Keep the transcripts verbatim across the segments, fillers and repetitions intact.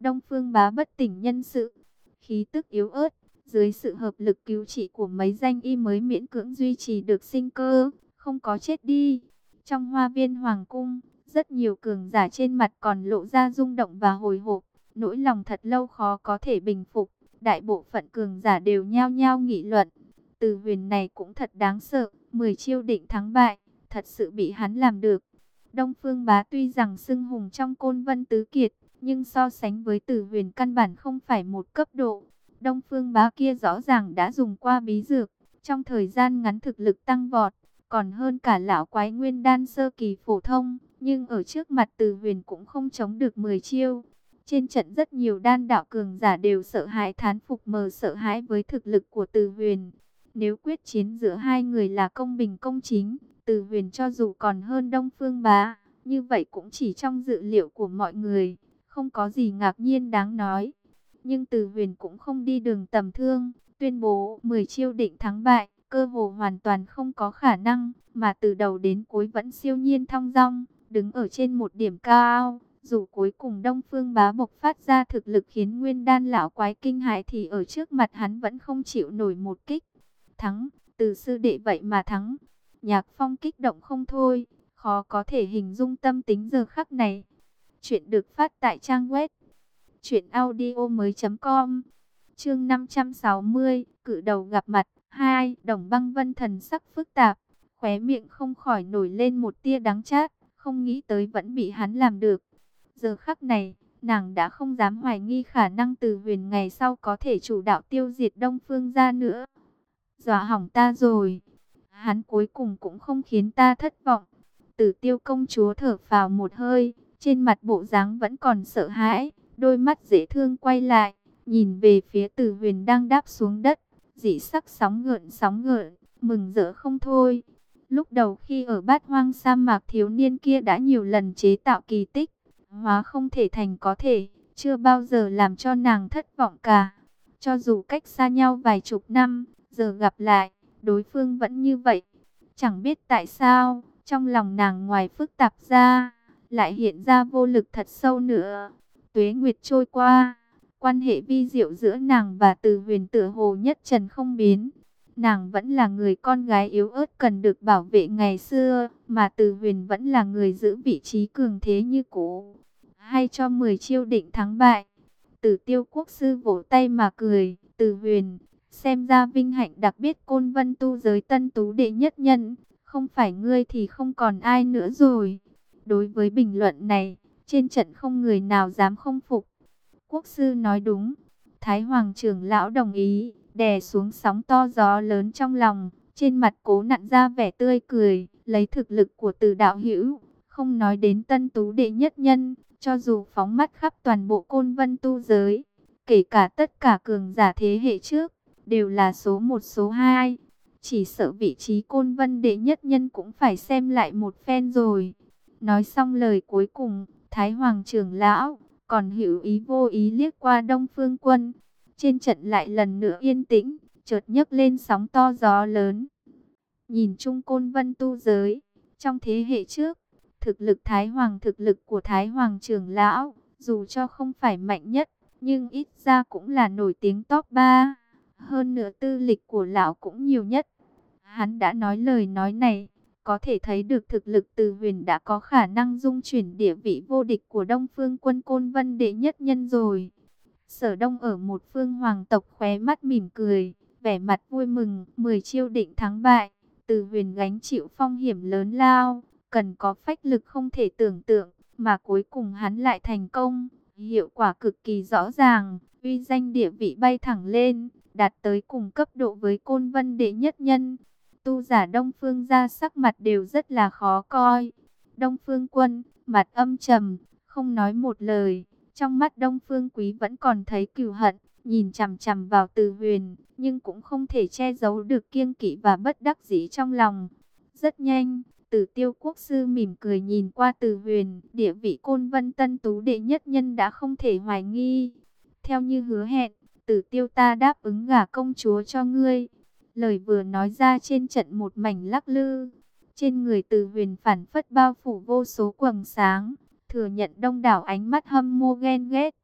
Đông Phương Bá bất tỉnh nhân sự, khí tức yếu ớt, dưới sự hợp lực cứu trị của mấy danh y mới miễn cưỡng duy trì được sinh cơ, không có chết đi. Trong hoa viên hoàng cung, rất nhiều cường giả trên mặt còn lộ ra rung động và hồi hộp, nỗi lòng thật lâu khó có thể bình phục. Đại bộ phận cường giả đều nhao nhao nghị luận, Từ Huyền này cũng thật đáng sợ, mười chiêu định thắng bại, thật sự bị hắn làm được. Đông Phương Bá tuy rằng xưng hùng trong Côn Vân Tứ Kiệt, nhưng so sánh với Từ Huyền căn bản không phải một cấp độ. Đông Phương Bá kia rõ ràng đã dùng qua bí dược, trong thời gian ngắn thực lực tăng vọt, còn hơn cả lão quái nguyên đan sơ kỳ phổ thông, nhưng ở trước mặt Từ Huyền cũng không chống được mười chiêu. Trên trận rất nhiều đan đạo cường giả đều sợ hãi thán phục mờ sợ hãi với thực lực của Từ Huyền. Nếu quyết chiến giữa hai người là công bình công chính, Từ Huyền cho dù còn hơn Đông Phương Bá, như vậy cũng chỉ trong dự liệu của mọi người, không có gì ngạc nhiên đáng nói. Nhưng Từ Huyền cũng không đi đường tầm thường, tuyên bố mười chiêu định thắng bại, cơ hồ hoàn toàn không có khả năng, mà từ đầu đến cuối vẫn siêu nhiên thong dong, đứng ở trên một điểm cao. Dù cuối cùng Đông Phương Bá bộc phát ra thực lực khiến Nguyên Đan lão quái kinh hãi thì ở trước mặt hắn vẫn không chịu nổi một kích. Thắng, Từ sư đệ vậy mà thắng. Nhạc Phong kích động không thôi, khó có thể hình dung tâm tính giờ khắc này. Chuyện được phát tại trang web truyện audio mới chấm com. Chương năm trăm sáu mươi, cự đầu gặp mặt. Hai, Đồng Băng Vân thần sắc phức tạp, khóe miệng không khỏi nổi lên một tia đắng chát, không nghĩ tới vẫn bị hắn làm được. Giờ khắc này, nàng đã không dám hoài nghi khả năng Từ Huyền ngày sau có thể chủ đạo tiêu diệt Đông Phương gia nữa. Dọa hỏng ta rồi. Hắn cuối cùng cũng không khiến ta thất vọng. Tử Tiêu công chúa thở phào một hơi, trên mặt bộ dáng vẫn còn sợ hãi, đôi mắt dễ thương quay lại, nhìn về phía Từ Huyền đang đáp xuống đất, dị sắc sóng gợn sóng gợn, mừng rỡ không thôi. Lúc đầu khi ở Bát Hoang sa mạc, thiếu niên kia đã nhiều lần chế tạo kỳ tích, hóa không thể thành có thể, chưa bao giờ làm cho nàng thất vọng cả. Cho dù cách xa nhau vài chục năm, giờ gặp lại, đối phương vẫn như vậy. Chẳng biết tại sao, trong lòng nàng ngoài phức tạp ra, lại hiện ra vô lực thật sâu nữa. Tuế nguyệt trôi qua, quan hệ vi diệu giữa nàng và Từ Huyền tựa hồ nhất trần không biến. Nàng vẫn là người con gái yếu ớt cần được bảo vệ ngày xưa, mà Từ Huyền vẫn là người giữ vị trí cường thế như cũ. Hay cho mười chiêu định thắng bại. Tử Tiêu quốc sư vỗ tay mà cười, Từ Huyền, xem ra vinh hạnh đặc biệt Côn Vân tu giới tân tú đệ nhất nhân, không phải ngươi thì không còn ai nữa rồi. Đối với bình luận này, trên trận không người nào dám không phục. Quốc sư nói đúng, Thái Hoàng trưởng lão đồng ý, đè xuống sóng to gió lớn trong lòng, trên mặt cố nặn ra vẻ tươi cười, lấy thực lực của Từ đạo hữu, không nói đến tân tú đệ nhất nhân, cho dù phóng mắt khắp toàn bộ Côn Vân tu giới, kể cả tất cả cường giả thế hệ trước, đều là số một số hai. Chỉ sợ vị trí Côn Vân đệ nhất nhân cũng phải xem lại một phen rồi. Nói xong lời cuối cùng, Thái Hoàng trưởng lão còn hữu ý vô ý liếc qua Đông Phương Quân. Trên trận lại lần nữa yên tĩnh, chợt nhấc lên sóng to gió lớn. Nhìn chung Côn Vân tu giới, trong thế hệ trước, thực lực Thái Hoàng thực lực của Thái Hoàng trưởng lão, dù cho không phải mạnh nhất, nhưng ít ra cũng là nổi tiếng top ba. Hơn nữa tư lịch của lão cũng nhiều nhất. Hắn đã nói lời nói này, có thể thấy được thực lực Từ Huyền đã có khả năng dung chuyển địa vị vô địch của Đông Phương Quân Côn Vân đệ nhất nhân rồi. Sở Đông ở một phương hoàng tộc khóe mắt mỉm cười, vẻ mặt vui mừng, mười chiêu định thắng bại. Từ Huyền gánh chịu phong hiểm lớn lao, cần có phách lực không thể tưởng tượng, mà cuối cùng hắn lại thành công. Hiệu quả cực kỳ rõ ràng, uy danh địa vị bay thẳng lên, đạt tới cùng cấp độ với Côn Vân đệ nhất nhân. Tu giả Đông Phương gia sắc mặt đều rất là khó coi. Đông Phương Quân, mặt âm trầm, không nói một lời. Trong mắt Đông Phương Quý vẫn còn thấy cừu hận, nhìn chằm chằm vào Từ Huyền, nhưng cũng không thể che giấu được kiêng kỵ và bất đắc dĩ trong lòng. Rất nhanh, Tử Tiêu quốc sư mỉm cười nhìn qua Từ Huyền, địa vị Côn Vân tân tú đệ nhất nhân đã không thể hoài nghi. Theo như hứa hẹn, Tử Tiêu ta đáp ứng gả công chúa cho ngươi. Lời vừa nói ra trên trận một mảnh lắc lư. Trên người Từ Huyền phản phất bao phủ vô số quầng sáng, thừa nhận đông đảo ánh mắt hâm mộ ghen ghét.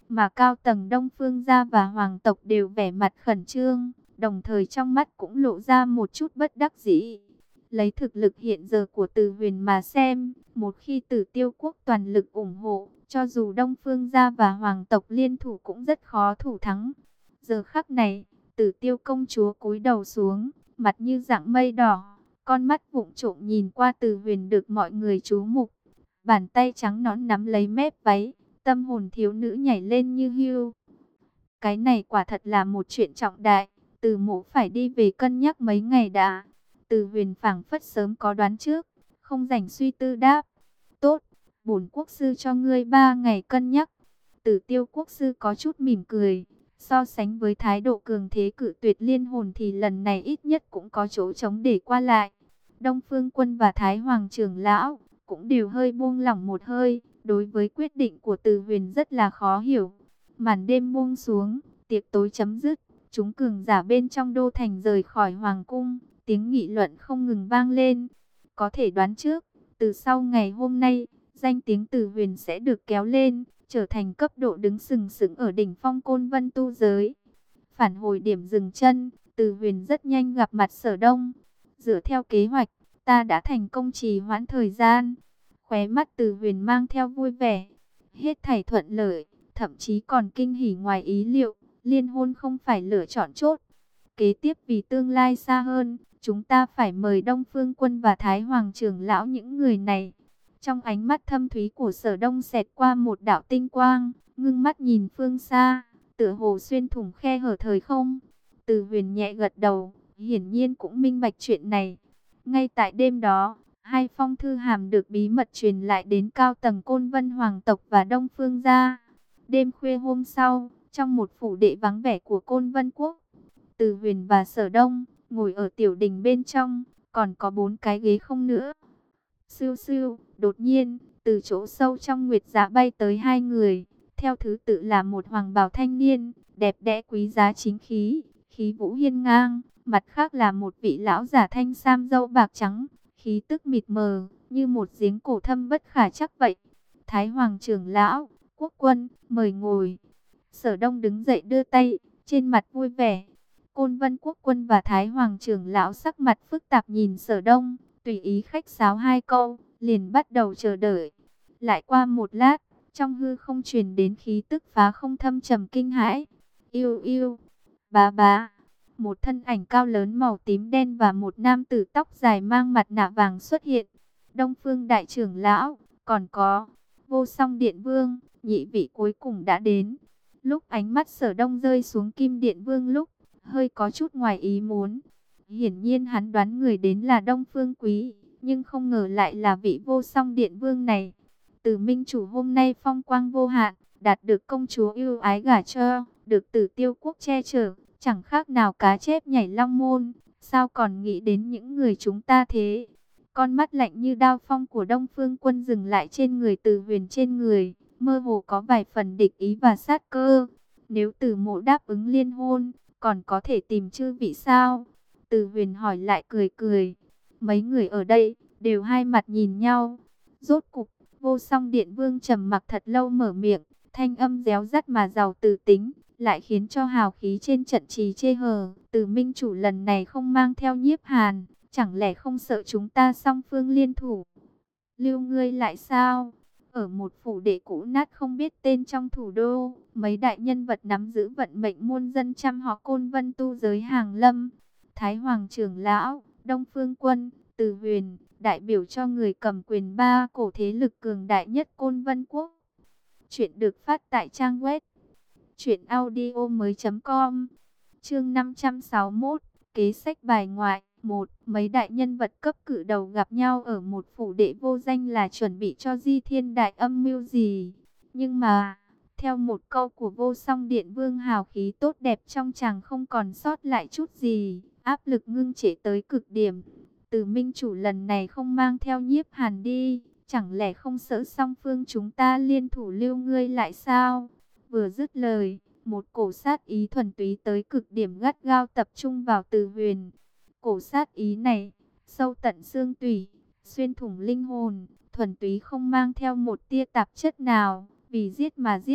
mà cao tầng Đông Phương gia và hoàng tộc đều vẻ mặt khẩn trương, đồng thời trong mắt cũng lộ ra một chút bất đắc dĩ. Lấy thực lực hiện giờ của Từ Huyền mà xem, một khi Tử Tiêu quốc toàn lực ủng hộ, cho dù Đông Phương gia và hoàng tộc liên thủ cũng rất khó thủ thắng. Giờ khắc này, Tử Tiêu công chúa cúi đầu xuống, mặt như dạng mây đỏ, con mắt vụng trộm nhìn qua Từ Huyền được mọi người chú mục. Bàn tay trắng nõn nắm lấy mép váy, tâm hồn thiếu nữ nhảy lên như hưu. Cái này quả thật là một chuyện trọng đại, Từ Mỗ phải đi về cân nhắc mấy ngày đã. Từ Huyền phảng phất sớm có đoán trước, không rảnh suy tư đáp. Tốt, bổn quốc sư cho ngươi ba ngày cân nhắc. Tử Tiêu quốc sư có chút mỉm cười. So sánh với thái độ cường thế cự tuyệt liên hồn thì lần này ít nhất cũng có chỗ trống để qua lại. Đông Phương Quân và Thái Hoàng trưởng lão cũng đều hơi buông lỏng một hơi. Đối với quyết định của Từ Huyền rất là khó hiểu. Màn đêm buông xuống, tiệc tối chấm dứt. Chúng cường giả bên trong đô thành rời khỏi hoàng cung. Tiếng nghị luận không ngừng vang lên. Có thể đoán trước, từ sau ngày hôm nay, danh tiếng Từ Huyền sẽ được kéo lên, trở thành cấp độ đứng sừng sững ở đỉnh phong Côn Vân tu giới. Phản hồi điểm dừng chân, Từ Huyền rất nhanh gặp mặt Sở Đông. Dựa theo kế hoạch, ta đã thành công trì hoãn thời gian. Khóe mắt Từ Huyền mang theo vui vẻ. Hết thảy thuận lợi, thậm chí còn kinh hỉ ngoài ý liệu. Liên hôn không phải lựa chọn chốt. Kế tiếp vì tương lai xa hơn, chúng ta phải mời Đông Phương Quân và Thái Hoàng trưởng lão những người này. Trong ánh mắt thâm thúy của Sở Đông xẹt qua một đạo tinh quang, ngưng mắt nhìn phương xa, tựa hồ xuyên thủng khe hở thời không. Từ Huyền nhẹ gật đầu, hiển nhiên cũng minh bạch chuyện này. Ngay tại đêm đó, hai phong thư hàm được bí mật truyền lại đến cao tầng Côn Vân hoàng tộc và Đông Phương gia. Đêm khuya hôm sau, trong một phủ đệ vắng vẻ của Côn Vân quốc, Từ Huyền và Sở Đông ngồi ở tiểu đình bên trong, còn có bốn cái ghế không nữa. Sưu sưu, đột nhiên, từ chỗ sâu trong nguyệt dạ bay tới hai người, theo thứ tự là một hoàng bào thanh niên, đẹp đẽ quý giá chính khí, khí vũ hiên ngang, mặt khác là một vị lão giả thanh sam râu bạc trắng, khí tức mịt mờ, như một giếng cổ thâm bất khả trắc vậy. Thái Hoàng trưởng lão, Quốc Quân, mời ngồi. Sở Đông đứng dậy đưa tay, trên mặt vui vẻ. Côn Vân Quốc Quân và Thái Hoàng trưởng lão sắc mặt phức tạp nhìn Sở Đông, tùy ý khách sáo hai câu, liền bắt đầu chờ đợi. Lại qua một lát, trong hư không truyền đến khí tức phá không thâm trầm kinh hãi. Yêu yêu, bá bá, một thân ảnh cao lớn màu tím đen và một nam tử tóc dài mang mặt nạ vàng xuất hiện. Đông Phương đại trưởng lão, còn có Vô Song Điện Vương, nhị vị cuối cùng đã đến. Lúc ánh mắt Sở Đông rơi xuống Kim Điện Vương lúc, hơi có chút ngoài ý muốn. Hiển nhiên hắn đoán người đến là Đông Phương Quý, nhưng không ngờ lại là vị Vô Song Điện Vương này. Từ minh chủ hôm nay phong quang vô hạn, đạt được công chúa yêu ái gả cho, được Tử Tiêu quốc che chở, chẳng khác nào cá chép nhảy long môn. Sao còn nghĩ đến những người chúng ta thế? Con mắt lạnh như đao phong của Đông Phương Quân dừng lại trên người Từ Huyền trên người, mơ hồ có vài phần địch ý và sát cơ. Nếu Từ Mộ đáp ứng liên hôn, còn có thể tìm chư vị sao? Từ Huyền hỏi lại cười cười. Mấy người ở đây đều hai mặt nhìn nhau. Rốt cục, Vô Song Điện Vương trầm mặc thật lâu mở miệng, thanh âm réo rắt mà giàu từ tính, lại khiến cho hào khí trên trận trì chê hờ. Từ minh chủ lần này không mang theo Nhiếp Hàn, chẳng lẽ không sợ chúng ta song phương liên thủ? Lưu ngươi lại sao? Ở một phủ đệ cũ nát không biết tên trong thủ đô, mấy đại nhân vật nắm giữ vận mệnh muôn dân trăm họ Côn Vân tu giới hàng lâm. Thái Hoàng trưởng lão, Đông Phương Quân, Từ Huyền, đại biểu cho người cầm quyền ba cổ thế lực cường đại nhất Côn Vân quốc. Chuyện được phát tại trang web truyện audio mới chấm com. Chương năm trăm sáu mươi mốt, kế sách bài ngoại. Một, mấy đại nhân vật cấp cự đầu gặp nhau ở một phủ đệ vô danh là chuẩn bị cho di thiên đại âm mưu gì. Nhưng mà, theo một câu của Vô Song Điện Vương, hào khí tốt đẹp trong chàng không còn sót lại chút gì, áp lực ngưng trệ tới cực điểm. Từ minh chủ lần này không mang theo Nhiếp Hàn đi, chẳng lẽ không sợ song phương chúng ta liên thủ lưu ngươi lại sao? Vừa dứt lời, một cổ sát ý thuần túy tới cực điểm gắt gao tập trung vào Từ Huyền. Cổ sát ý này, sâu tận xương tủy, xuyên thủng linh hồn, thuần túy không mang theo một tia tạp chất nào, vì giết mà giết,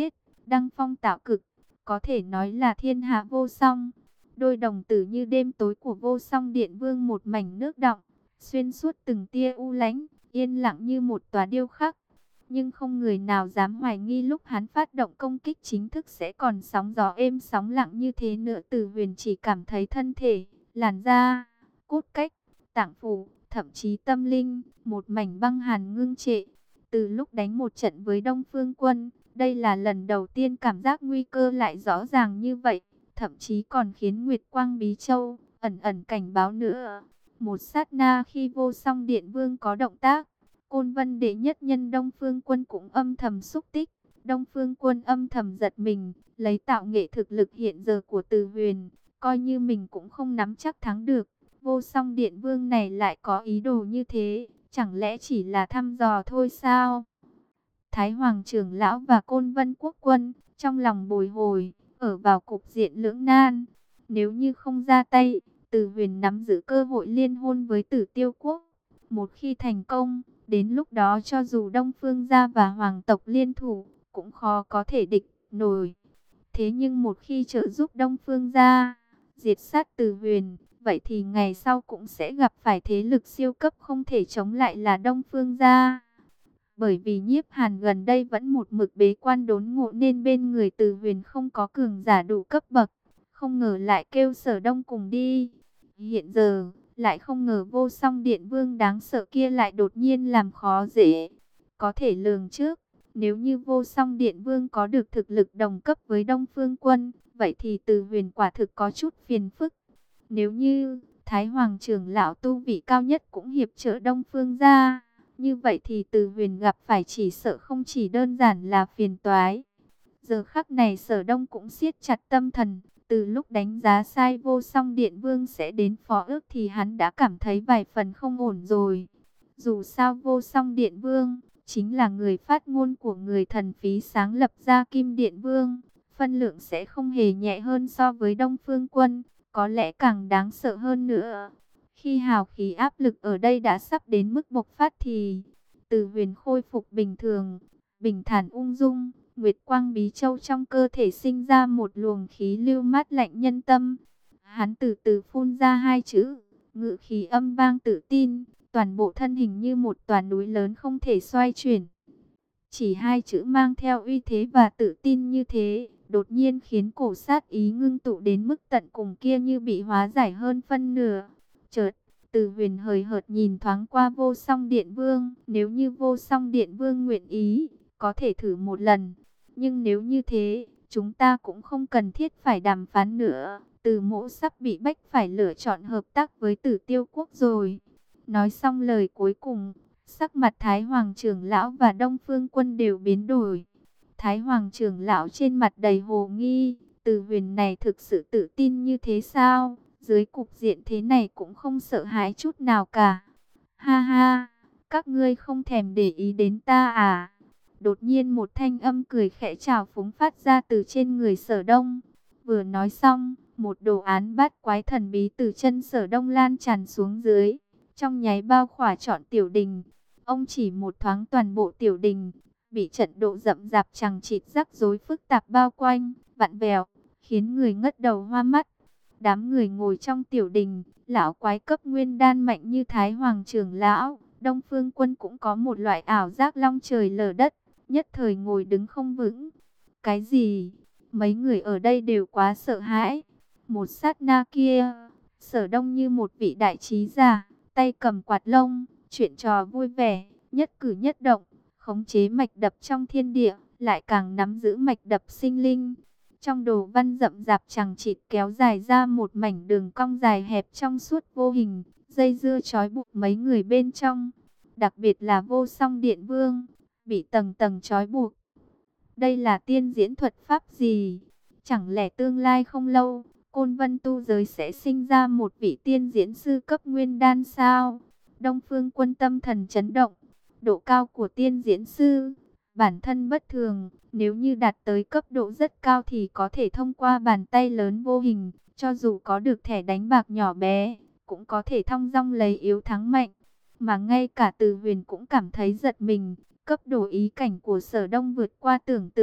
đăng phong tạo cực, có thể nói là thiên hạ vô song. Đôi đồng tử như đêm tối của Vô Song Điện Vương một mảnh nước đọng, xuyên suốt từng tia u lãnh, yên lặng như một tòa điêu khắc. Nhưng không người nào dám hoài nghi lúc hắn phát động công kích chính thức sẽ còn sóng gió êm sóng lặng như thế nữa. Từ Huyền chỉ cảm thấy thân thể, làn da, cốt cách, tạng phủ, thậm chí tâm linh, một mảnh băng hàn ngưng trệ. Từ lúc đánh một trận với Đông Phương Quân, đây là lần đầu tiên cảm giác nguy cơ lại rõ ràng như vậy, thậm chí còn khiến Nguyệt Quang Bí Châu ẩn ẩn cảnh báo nữa. Một sát na khi Vô Song Điện Vương có động tác, Côn Vân đệ nhất nhân Đông Phương Quân cũng âm thầm xúc tích. Đông Phương Quân âm thầm giật mình, lấy tạo nghệ thực lực hiện giờ của Từ Huyền, coi như mình cũng không nắm chắc thắng được. Vô Song Điện Vương này lại có ý đồ như thế, chẳng lẽ chỉ là thăm dò thôi sao? Thái Hoàng trưởng lão và Côn Vân Quốc quân trong lòng bồi hồi, ở vào cục diện lưỡng nan. Nếu như không ra tay, Từ Huyền nắm giữ cơ hội liên hôn với Tử Tiêu Quốc. Một khi thành công, đến lúc đó cho dù Đông Phương gia và Hoàng tộc liên thủ, cũng khó có thể địch nổi. Thế nhưng một khi trợ giúp Đông Phương gia diệt sát Từ Huyền, vậy thì ngày sau cũng sẽ gặp phải thế lực siêu cấp không thể chống lại là Đông Phương gia. Bởi vì Nhiếp Hàn gần đây vẫn một mực bế quan đốn ngộ nên bên người Từ Huyền không có cường giả đủ cấp bậc, không ngờ lại kêu Sở Đông cùng đi. Hiện giờ, lại không ngờ Vô Song Điện Vương đáng sợ kia lại đột nhiên làm khó dễ. Có thể lường trước, nếu như Vô Song Điện Vương có được thực lực đồng cấp với Đông Phương Quân, vậy thì Từ Huyền quả thực có chút phiền phức. Nếu như Thái Hoàng trưởng lão tu vị cao nhất cũng hiệp trợ Đông Phương gia, như vậy thì Từ Huyền gặp phải chỉ sợ không chỉ đơn giản là phiền toái. Giờ khắc này Sở Đông cũng siết chặt tâm thần, từ lúc đánh giá sai Vô Song Điện Vương sẽ đến phó ước thì hắn đã cảm thấy vài phần không ổn rồi. Dù sao Vô Song Điện Vương chính là người phát ngôn của người thần phí sáng lập ra Kim Điện Vương, phân lượng sẽ không hề nhẹ hơn so với Đông Phương Quân, có lẽ càng đáng sợ hơn nữa. Khi hào khí áp lực ở đây đã sắp đến mức bộc phát thì Từ Huyền khôi phục bình thường, bình thản ung dung. Nguyệt Quang Bí Châu trong cơ thể sinh ra một luồng khí lưu mát lạnh nhân tâm. Hắn từ từ phun ra hai chữ, ngự khí âm vang tự tin, toàn bộ thân hình như một tòa núi lớn không thể xoay chuyển. Chỉ hai chữ mang theo uy thế và tự tin như thế, đột nhiên khiến cổ sát ý ngưng tụ đến mức tận cùng kia như bị hóa giải hơn phân nửa. Chợt, Từ Huyền hời hợt nhìn thoáng qua Vô Song Điện Vương, nếu như Vô Song Điện Vương nguyện ý, có thể thử một lần. Nhưng nếu như thế, chúng ta cũng không cần thiết phải đàm phán nữa. Từ Mỗ sắp bị bách phải lựa chọn hợp tác với Tử Tiêu Quốc rồi. Nói xong lời cuối cùng, sắc mặt Thái Hoàng trưởng lão và Đông Phương Quân đều biến đổi. Thái Hoàng trưởng lão trên mặt đầy hồ nghi, Từ Huyền này thực sự tự tin như thế sao? Dưới cục diện thế này cũng không sợ hãi chút nào cả. Ha ha, các ngươi không thèm để ý đến ta à? Đột nhiên một thanh âm cười khẽ trào phúng phát ra từ trên người Sở Đông. Vừa nói xong, một đồ án bát quái thần bí từ chân Sở Đông lan tràn xuống dưới, trong nháy bao khỏa trọn tiểu đình. Ông chỉ một thoáng toàn bộ tiểu đình bị trận độ rậm rạp chằng chịt rắc rối phức tạp bao quanh, vặn vẹo, khiến người ngất đầu hoa mắt. Đám người ngồi trong tiểu đình, lão quái cấp nguyên đan mạnh như Thái Hoàng trưởng lão, Đông Phương Quân cũng có một loại ảo giác long trời lở đất, nhất thời ngồi đứng không vững. Cái gì? Mấy người ở đây đều quá sợ hãi. Một sát na kia, Sở Đông như một vị đại trí giả, tay cầm quạt lông, chuyện trò vui vẻ, nhất cử nhất động, khống chế mạch đập trong thiên địa, lại càng nắm giữ mạch đập sinh linh. Trong đồ văn rậm rạp chằng chịt kéo dài ra một mảnh đường cong dài hẹp trong suốt vô hình, dây dưa trói buộc mấy người bên trong. Đặc biệt là Vô Song Điện Vương, bị tầng tầng trói buộc. Đây là tiên diễn thuật pháp gì? Chẳng lẽ tương lai không lâu, Côn Vân tu giới sẽ sinh ra một vị tiên diễn sư cấp nguyên đan sao? Đông Phương Quân tâm thần chấn động. Độ cao của tiên diễn sư, bản thân bất thường, nếu như đạt tới cấp độ rất cao thì có thể thông qua bàn tay lớn vô hình, cho dù có được thẻ đánh bạc nhỏ bé, cũng có thể thong dong lấy yếu thắng mạnh. Mà ngay cả Từ Huyền cũng cảm thấy giật mình, cấp độ ý cảnh của Sở Đông vượt qua tưởng tượng,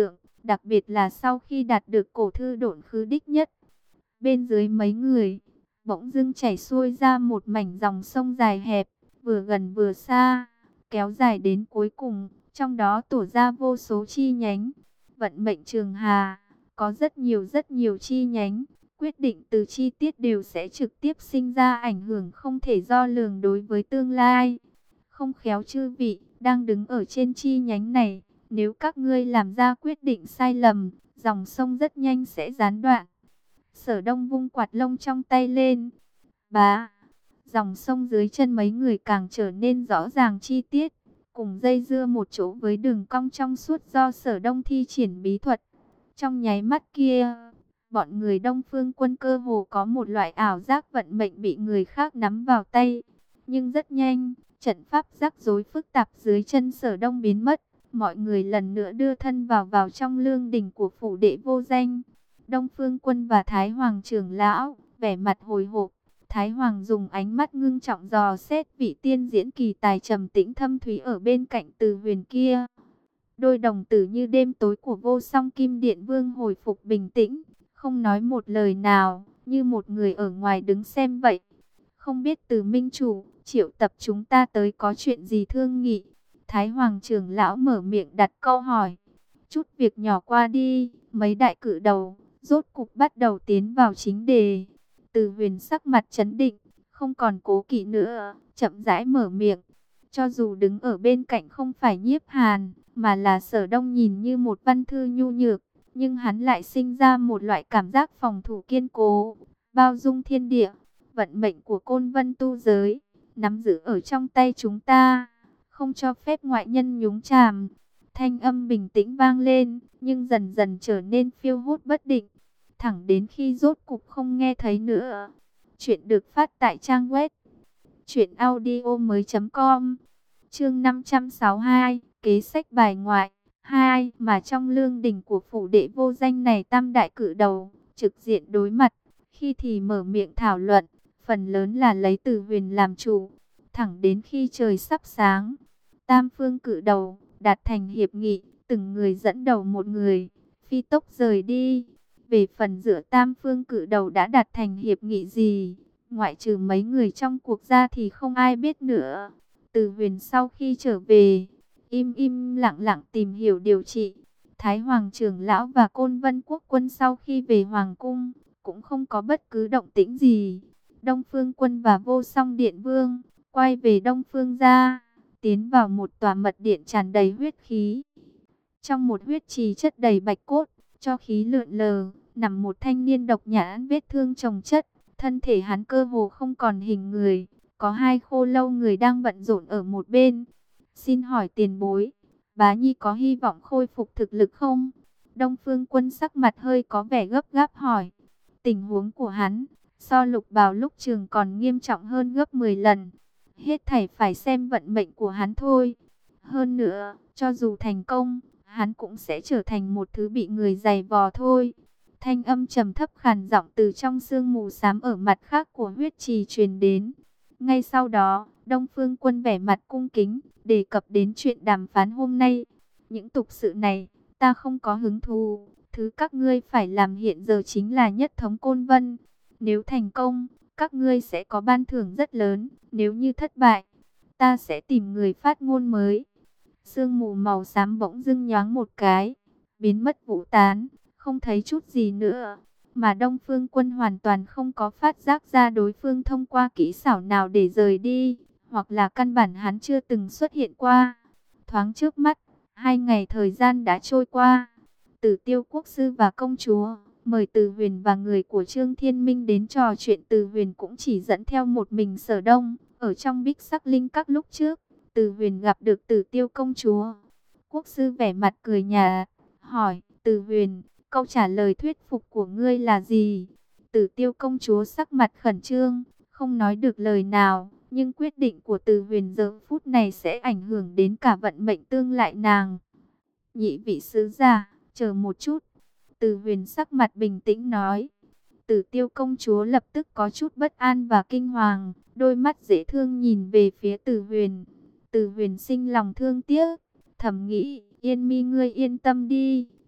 đặc biệt là sau khi đạt được cổ thư độn khứ đích nhất. Bên dưới mấy người, bỗng dưng chảy xuôi ra một mảnh dòng sông dài hẹp, vừa gần vừa xa, kéo dài đến cuối cùng, trong đó tổ ra vô số chi nhánh. Vận mệnh trường hà, có rất nhiều rất nhiều chi nhánh, quyết định từ chi tiết đều sẽ trực tiếp sinh ra ảnh hưởng không thể đo lường đối với tương lai. Không khéo chư vị, đang đứng ở trên chi nhánh này, nếu các ngươi làm ra quyết định sai lầm, dòng sông rất nhanh sẽ gián đoạn. Sở Đông vung quạt lông trong tay lên. Bá, dòng sông dưới chân mấy người càng trở nên rõ ràng chi tiết, cùng dây dưa một chỗ với đường cong trong suốt do Sở Đông thi triển bí thuật. Trong nháy mắt kia, bọn người Đông Phương Quân cơ hồ có một loại ảo giác vận mệnh bị người khác nắm vào tay. Nhưng rất nhanh, trận pháp rắc rối phức tạp dưới chân Sở Đông biến mất. Mọi người lần nữa đưa thân vào vào trong lương đình của phủ đệ vô danh. Đông Phương Quân và Thái Hoàng trưởng lão, vẻ mặt hồi hộp. Thái Hoàng dùng ánh mắt ngưng trọng dò xét vị tiên diễn kỳ tài trầm tĩnh thâm thúy ở bên cạnh Từ Huyền kia. Đôi đồng tử như đêm tối của vô song Kim Điện Vương hồi phục bình tĩnh, không nói một lời nào, như một người ở ngoài đứng xem vậy. Không biết Từ Minh Chủ, triệu tập chúng ta tới có chuyện gì thương nghị? Thái Hoàng trưởng lão mở miệng đặt câu hỏi. Chút việc nhỏ qua đi, mấy đại cử đầu, rốt cục bắt đầu tiến vào chính đề. Từ Huyền sắc mặt trấn định, không còn cố kỵ nữa, chậm rãi mở miệng. Cho dù đứng ở bên cạnh không phải Nhiếp Hàn, mà là Sở Đông nhìn như một văn thư nhu nhược, nhưng hắn lại sinh ra một loại cảm giác phòng thủ kiên cố, bao dung thiên địa. Vận mệnh của Côn Vân tu giới, nắm giữ ở trong tay chúng ta, không cho phép ngoại nhân nhúng chàm. Thanh âm bình tĩnh vang lên, nhưng dần dần trở nên phiêu hốt bất định, thẳng đến khi rốt cục không nghe thấy nữa. Chuyện được phát tại trang web truyện audio mới chấm com. Chương năm trăm sáu mươi hai, kế sách bài ngoại hai, mà trong lương đình của phủ đệ vô danh này tam đại cử đầu trực diện đối mặt, khi thì mở miệng thảo luận, phần lớn là lấy Từ Huyền làm chủ. Thẳng đến khi trời sắp sáng, tam phương cử đầu đạt thành hiệp nghị, từng người dẫn đầu một người, phi tốc rời đi. Về phần giữa tam phương cử đầu đã đạt thành hiệp nghị gì, ngoại trừ mấy người trong cuộc ra thì không ai biết nữa. Từ Huyền sau khi trở về, im im lặng lặng tìm hiểu điều trị. Thái Hoàng trưởng lão và Côn Vân Quốc quân sau khi về Hoàng cung, cũng không có bất cứ động tĩnh gì. Đông Phương Quân và Vô Song Điện Vương quay về Đông Phương gia, tiến vào một tòa mật điện tràn đầy huyết khí. Trong một huyết trì chất đầy bạch cốt, cho khí lượn lờ, nằm một thanh niên độc nhãn vết thương chồng chất, thân thể hắn cơ hồ không còn hình người, có hai khô lâu người đang bận rộn ở một bên. Xin hỏi tiền bối, Bá Nhi có hy vọng khôi phục thực lực không? Đông Phương Quân sắc mặt hơi có vẻ gấp gáp hỏi. Tình huống của hắn, so Lục Bào lúc trường còn nghiêm trọng hơn gấp mười lần. Hết thảy phải xem vận mệnh của hắn thôi. Hơn nữa, cho dù thành công, hắn cũng sẽ trở thành một thứ bị người giày vò thôi. Thanh âm trầm thấp khàn giọng từ trong sương mù xám ở mặt khác của huyết trì truyền đến. Ngay sau đó, Đông Phương Quân vẻ mặt cung kính, đề cập đến chuyện đàm phán hôm nay. Những tục sự này, ta không có hứng thú. Thứ các ngươi phải làm hiện giờ chính là nhất thống Côn Vân. Nếu thành công, các ngươi sẽ có ban thưởng rất lớn. Nếu như thất bại, ta sẽ tìm người phát ngôn mới. Sương mù màu xám bỗng dưng nhoáng một cái, biến mất vũ tán, không thấy chút gì nữa. Mà Đông Phương Quân hoàn toàn không có phát giác ra đối phương thông qua kỹ xảo nào để rời đi, hoặc là căn bản hắn chưa từng xuất hiện qua. Thoáng trước mắt, hai ngày thời gian đã trôi qua. Tử Tiêu Quốc sư và công chúa mời Từ Huyền và người của Trương Thiên Minh đến trò chuyện. Từ Huyền cũng chỉ dẫn theo một mình Sở Đông. Ở trong Bích Sắc Linh Các lúc trước, Từ Huyền gặp được Tử Tiêu công chúa. Quốc sư vẻ mặt cười nhạt, hỏi: Từ Huyền, câu trả lời thuyết phục của ngươi là gì? Tử Tiêu công chúa sắc mặt khẩn trương, không nói được lời nào. Nhưng quyết định của Từ Huyền giờ phút này sẽ ảnh hưởng đến cả vận mệnh tương lai nàng. Nhị vị sứ giả, chờ một chút. Từ Huyền sắc mặt bình tĩnh nói. Tử Tiêu công chúa lập tức có chút bất an và kinh hoàng, đôi mắt dễ thương nhìn về phía Từ Huyền. Từ Huyền sinh lòng thương tiếc, thầm nghĩ, Yên Mi ngươi yên tâm đi,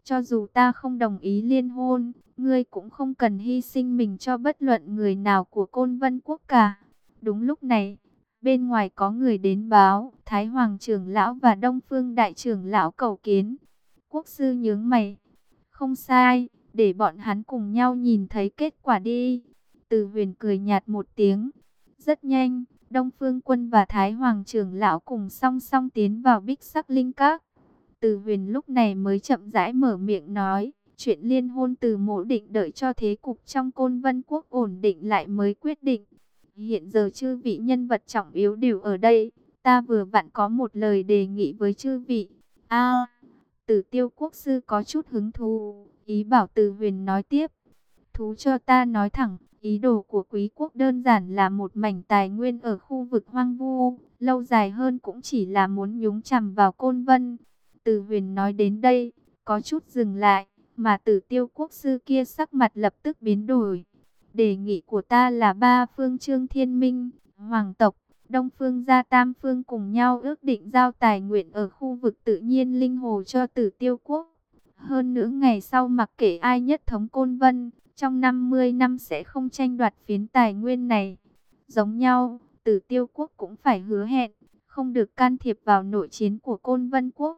cho dù ta không đồng ý liên hôn, ngươi cũng không cần hy sinh mình cho bất luận người nào của Côn Vân Quốc cả. Đúng lúc này, bên ngoài có người đến báo, Thái Hoàng trưởng lão và Đông Phương đại trưởng lão cầu kiến. Quốc sư nhướng mày, không sai, để bọn hắn cùng nhau nhìn thấy kết quả đi. Từ Huyền cười nhạt một tiếng. Rất nhanh, Đông Phương Quân và Thái Hoàng trưởng lão cùng song song tiến vào Bích Sắc Linh Các. Từ Huyền lúc này mới chậm rãi mở miệng nói, chuyện liên hôn Từ Mỗ định đợi cho thế cục trong Côn Vân Quốc ổn định lại mới quyết định. Hiện giờ chư vị nhân vật trọng yếu đều ở đây, ta vừa vặn có một lời đề nghị với chư vị. A, Tử Tiêu quốc sư có chút hứng thú, ý bảo Từ Huyền nói tiếp. Thú cho ta nói thẳng, ý đồ của quý quốc đơn giản là một mảnh tài nguyên ở khu vực hoang vu, lâu dài hơn cũng chỉ là muốn nhúng chằm vào Côn Vân. Từ Huyền nói đến đây, có chút dừng lại, mà Tử Tiêu quốc sư kia sắc mặt lập tức biến đổi. Đề nghị của ta là ba phương Trương Thiên Minh, Hoàng tộc, Đông Phương gia Tam Phương cùng nhau ước định giao tài nguyện ở khu vực tự nhiên linh hồ cho Tử Tiêu quốc. Hơn nữa ngày sau mặc kệ ai nhất thống Côn Vân, trong năm mươi năm sẽ không tranh đoạt phiến tài nguyên này. Giống nhau, Tử Tiêu quốc cũng phải hứa hẹn, không được can thiệp vào nội chiến của Côn Vân quốc.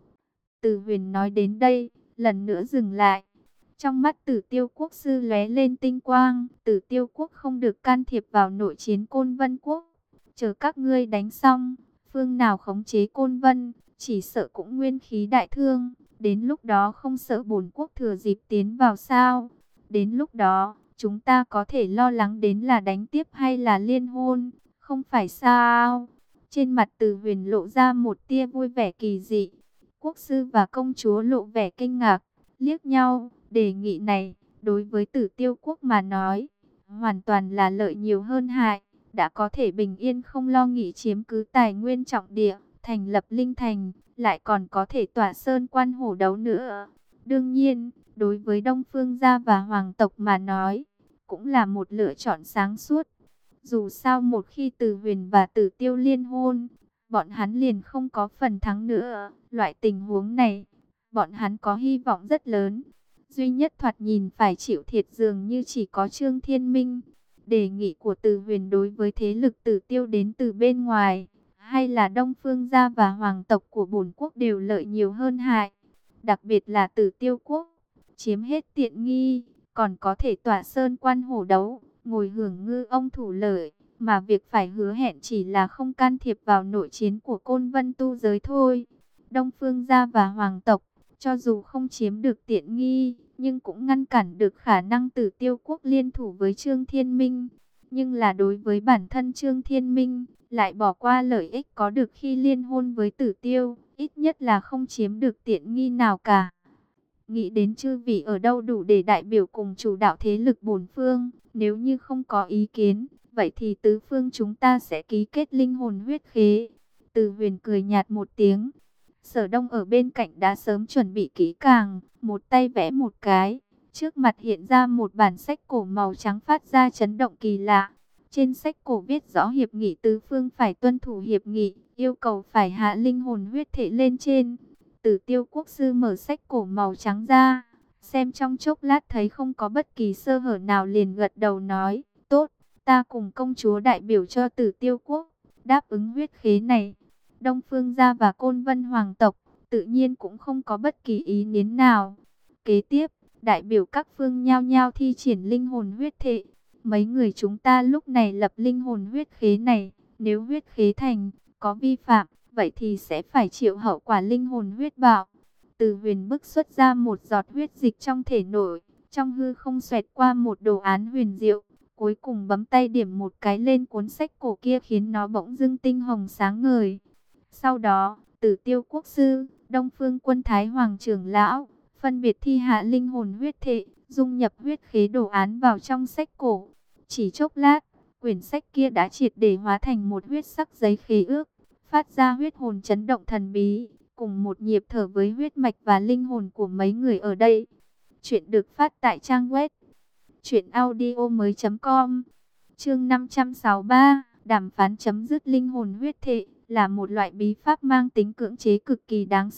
Từ Huyền nói đến đây, lần nữa dừng lại. Trong mắt Tử Tiêu quốc sư lóe lên tinh quang, Tử Tiêu quốc không được can thiệp vào nội chiến Côn Vân quốc. Chờ các ngươi đánh xong, phương nào khống chế Côn Vân, chỉ sợ cũng nguyên khí đại thương. Đến lúc đó không sợ bổn quốc thừa dịp tiến vào sao? Đến lúc đó, chúng ta có thể lo lắng đến là đánh tiếp hay là liên hôn, không phải sao? Trên mặt Từ Huyền lộ ra một tia vui vẻ kỳ dị. Quốc sư và công chúa lộ vẻ kinh ngạc, liếc nhau. Đề nghị này, đối với Tử Tiêu quốc mà nói, hoàn toàn là lợi nhiều hơn hại. Đã có thể bình yên không lo nghĩ chiếm cứ tài nguyên trọng địa, thành lập linh thành, lại còn có thể tỏa sơn quan hổ đấu nữa. Đương nhiên, đối với Đông Phương gia và Hoàng tộc mà nói, cũng là một lựa chọn sáng suốt. Dù sao một khi Từ Huyền và Tử Tiêu liên hôn, bọn hắn liền không có phần thắng nữa. Loại tình huống này, bọn hắn có hy vọng rất lớn. Duy nhất thoạt nhìn phải chịu thiệt dường như chỉ có Trương Thiên Minh. Đề nghị của Từ Huyền đối với thế lực Tử Tiêu đến từ bên ngoài, hay là Đông Phương gia và Hoàng tộc của bổn quốc đều lợi nhiều hơn hại. Đặc biệt là Tử Tiêu quốc, chiếm hết tiện nghi, còn có thể tỏa sơn quan hổ đấu, ngồi hưởng ngư ông thủ lợi. Mà việc phải hứa hẹn chỉ là không can thiệp vào nội chiến của Côn Vân tu giới thôi. Đông Phương gia và Hoàng tộc, cho dù không chiếm được tiện nghi, nhưng cũng ngăn cản được khả năng Tử Tiêu quốc liên thủ với Trương Thiên Minh. Nhưng là đối với bản thân Trương Thiên Minh, lại bỏ qua lợi ích có được khi liên hôn với Tử Tiêu, ít nhất là không chiếm được tiện nghi nào cả. Nghĩ đến chư vị ở đâu đủ để đại biểu cùng chủ đạo thế lực bổn phương, nếu như không có ý kiến, vậy thì tứ phương chúng ta sẽ ký kết linh hồn huyết khế. Từ Huyền cười nhạt một tiếng. Sở Đông ở bên cạnh đã sớm chuẩn bị kỹ càng, một tay vẽ một cái. Trước mặt hiện ra một bản sách cổ màu trắng phát ra chấn động kỳ lạ. Trên sách cổ viết rõ hiệp nghị tứ phương phải tuân thủ hiệp nghị, yêu cầu phải hạ linh hồn huyết thể lên trên. Tử Tiêu quốc sư mở sách cổ màu trắng ra, xem trong chốc lát thấy không có bất kỳ sơ hở nào liền gật đầu nói, tốt, ta cùng công chúa đại biểu cho Tử Tiêu quốc, đáp ứng huyết khế này. Đông Phương gia và Côn Vân hoàng tộc, tự nhiên cũng không có bất kỳ ý kiến nào. Kế tiếp, đại biểu các phương nhao nhao thi triển linh hồn huyết thể. Mấy người chúng ta lúc này lập linh hồn huyết khế này, nếu huyết khế thành, có vi phạm, vậy thì sẽ phải chịu hậu quả linh hồn huyết bạo. Từ Huyền bức xuất ra một giọt huyết dịch trong thể nội, trong hư không xoẹt qua một đồ án huyền diệu, cuối cùng bấm tay điểm một cái lên cuốn sách cổ kia khiến nó bỗng dưng tinh hồng sáng ngời. Sau đó, Tử Tiêu quốc sư, Đông Phương quân Thái Hoàng trưởng lão, phân biệt thi hạ linh hồn huyết thể, dung nhập huyết khế đồ án vào trong sách cổ. Chỉ chốc lát, quyển sách kia đã triệt để hóa thành một huyết sắc giấy khế ước, phát ra huyết hồn chấn động thần bí, cùng một nhịp thở với huyết mạch và linh hồn của mấy người ở đây. Chuyện được phát tại trang web truyện audio mới chấm com. Chương năm trăm sáu mươi ba, đàm phán chấm dứt linh hồn huyết thể là một loại bí pháp mang tính cưỡng chế cực kỳ đáng sợ,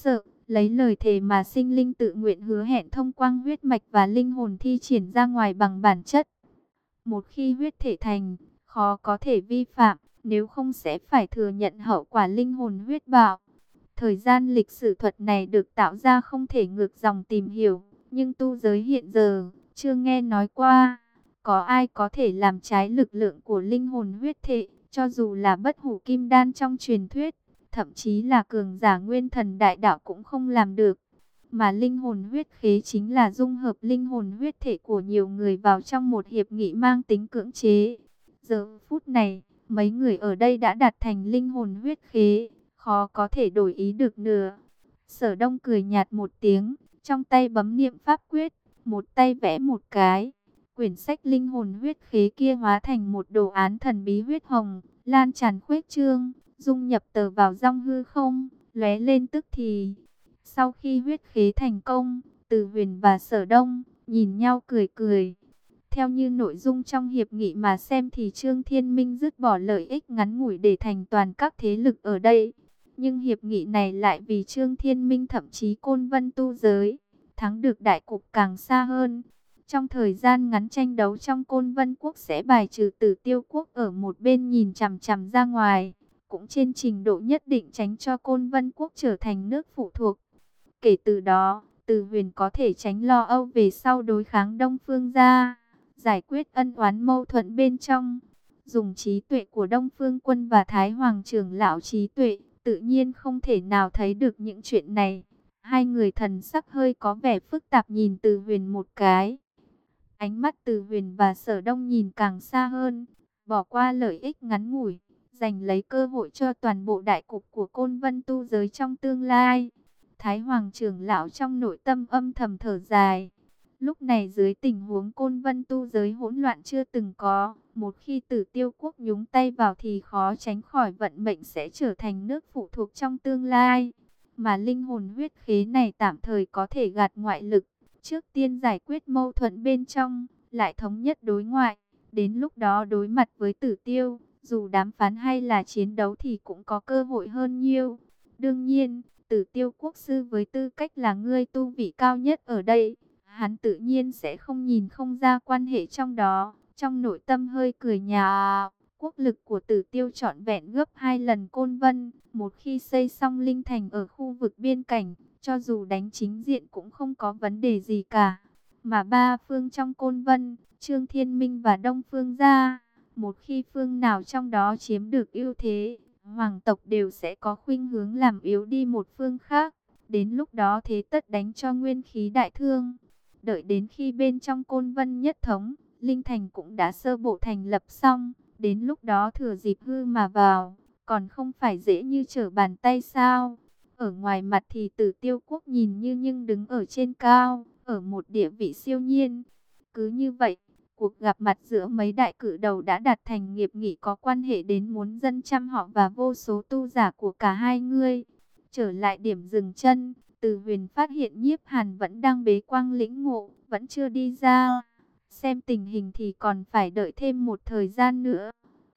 lấy lời thề mà sinh linh tự nguyện hứa hẹn thông quang huyết mạch và linh hồn thi triển ra ngoài bằng bản chất. Một khi huyết thể thành, khó có thể vi phạm, nếu không sẽ phải thừa nhận hậu quả linh hồn huyết bạo. Thời gian lịch sử thuật này được tạo ra không thể ngược dòng tìm hiểu, nhưng tu giới hiện giờ chưa nghe nói qua có ai có thể làm trái lực lượng của linh hồn huyết thể, cho dù là bất hủ kim đan trong truyền thuyết, thậm chí là cường giả nguyên thần đại đạo cũng không làm được. Mà linh hồn huyết khế chính là dung hợp linh hồn huyết thể của nhiều người vào trong một hiệp nghị mang tính cưỡng chế. Giờ phút này, mấy người ở đây đã đạt thành linh hồn huyết khế, khó có thể đổi ý được nữa. Sở Đông cười nhạt một tiếng, trong tay bấm niệm pháp quyết, một tay vẽ một cái. Quyển sách linh hồn huyết khế kia hóa thành một đồ án thần bí huyết hồng, lan tràn khuếch trương, dung nhập tờ vào trong hư không, lóe lên tức thì. Sau khi huyết khế thành công, Từ Huyền và Sở Đông nhìn nhau cười cười. Theo như nội dung trong hiệp nghị mà xem thì Trương Thiên Minh dứt bỏ lợi ích ngắn ngủi để thành toàn các thế lực ở đây. Nhưng hiệp nghị này lại vì Trương Thiên Minh thậm chí Côn Vân tu giới, thắng được đại cục càng xa hơn. Trong thời gian ngắn tranh đấu trong Côn Vân Quốc sẽ bài trừ Tử Tiêu Quốc ở một bên nhìn chằm chằm ra ngoài, cũng trên trình độ nhất định tránh cho Côn Vân Quốc trở thành nước phụ thuộc. Kể từ đó, Từ Huyền có thể tránh lo âu về sau đối kháng Đông Phương gia, giải quyết ân oán mâu thuẫn bên trong. Dùng trí tuệ của Đông Phương Quân và Thái Hoàng trưởng lão trí tuệ, tự nhiên không thể nào thấy được những chuyện này. Hai người thần sắc hơi có vẻ phức tạp nhìn Từ Huyền một cái. Ánh mắt Từ Huyền và Sở Đông nhìn càng xa hơn, bỏ qua lợi ích ngắn ngủi, giành lấy cơ hội cho toàn bộ đại cục của Côn Vân tu giới trong tương lai. Thái Hoàng trưởng lão trong nội tâm âm thầm thở dài. Lúc này dưới tình huống Côn Vân tu giới hỗn loạn chưa từng có, một khi Tử Tiêu Quốc nhúng tay vào thì khó tránh khỏi vận mệnh sẽ trở thành nước phụ thuộc trong tương lai. Mà linh hồn huyết khế này tạm thời có thể gạt ngoại lực, trước tiên giải quyết mâu thuẫn bên trong, lại thống nhất đối ngoại. Đến lúc đó đối mặt với Tử Tiêu, dù đàm phán hay là chiến đấu thì cũng có cơ hội hơn nhiều. Đương nhiên, Tử Tiêu Quốc sư với tư cách là người tu vị cao nhất ở đây, hắn tự nhiên sẽ không nhìn không ra quan hệ trong đó. Trong nội tâm hơi cười nhạo, quốc lực của Tử Tiêu trọn vẹn gấp hai lần Côn Vân. Một khi xây xong linh thành ở khu vực biên cảnh, cho dù đánh chính diện cũng không có vấn đề gì cả. Mà ba phương trong Côn Vân, Trương Thiên Minh và Đông Phương gia, một khi phương nào trong đó chiếm được ưu thế, hoàng tộc đều sẽ có khuynh hướng làm yếu đi một phương khác. Đến lúc đó thế tất đánh cho nguyên khí đại thương. Đợi đến khi bên trong Côn Vân nhất thống, linh thành cũng đã sơ bộ thành lập xong, đến lúc đó thừa dịp hư mà vào, còn không phải dễ như trở bàn tay sao? Ở ngoài mặt thì Tử Tiêu Quốc nhìn như nhưng đứng ở trên cao, ở một địa vị siêu nhiên. Cứ như vậy, cuộc gặp mặt giữa mấy đại cử đầu đã đạt thành nghiệp nghị có quan hệ đến muốn dân trăm họ và vô số tu giả của cả hai người. Trở lại điểm dừng chân, Từ Huyền phát hiện Nhiếp Hàn vẫn đang bế quang lĩnh ngộ, vẫn chưa đi ra. Xem tình hình thì còn phải đợi thêm một thời gian nữa.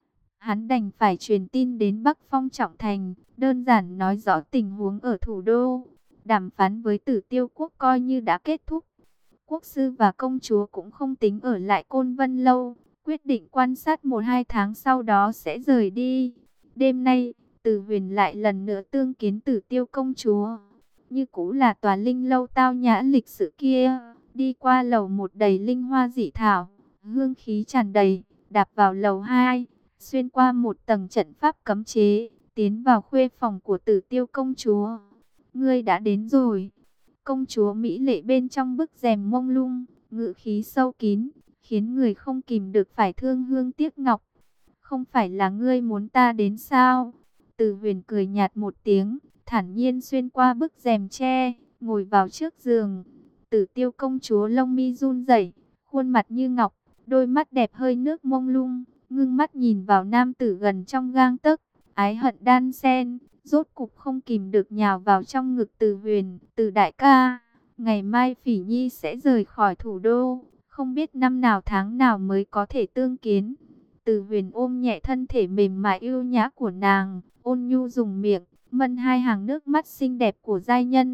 Hắn đành phải truyền tin đến Bắc Phong Trọng Thành, đơn giản nói rõ tình huống ở thủ đô. Đàm phán với Tử Tiêu Quốc coi như đã kết thúc. Quốc sư và công chúa cũng không tính ở lại Côn Vân lâu, quyết định quan sát một hai tháng sau đó sẽ rời đi. Đêm nay, Từ Huyền lại lần nữa tương kiến Tử Tiêu công chúa. Như cũ là tòa linh lâu tao nhã lịch sự kia, đi qua lầu một đầy linh hoa dị thảo, hương khí tràn đầy, đạp vào lầu hai, xuyên qua một tầng trận pháp cấm chế, tiến vào khuê phòng của Tử Tiêu công chúa. Ngươi đã đến rồi. Công chúa mỹ lệ bên trong bức rèm mông lung, ngự khí sâu kín, khiến người không kìm được phải thương hương tiếc ngọc. Không phải là ngươi muốn ta đến sao? Từ Huyền cười nhạt một tiếng, thản nhiên xuyên qua bức rèm tre, ngồi vào trước giường. Tử Tiêu công chúa lông mi run rẩy, khuôn mặt như ngọc, đôi mắt đẹp hơi nước mông lung, ngưng mắt nhìn vào nam tử gần trong gang tấc, ái hận đan xen, rốt cục không kìm được nhào vào trong ngực Từ Huyền. Từ đại ca, ngày mai Phỉ Nhi sẽ rời khỏi thủ đô, không biết năm nào tháng nào mới có thể tương kiến. Từ Huyền ôm nhẹ thân thể mềm mại yêu nhã của nàng, ôn nhu dùng miệng mân hai hàng nước mắt xinh đẹp của giai nhân,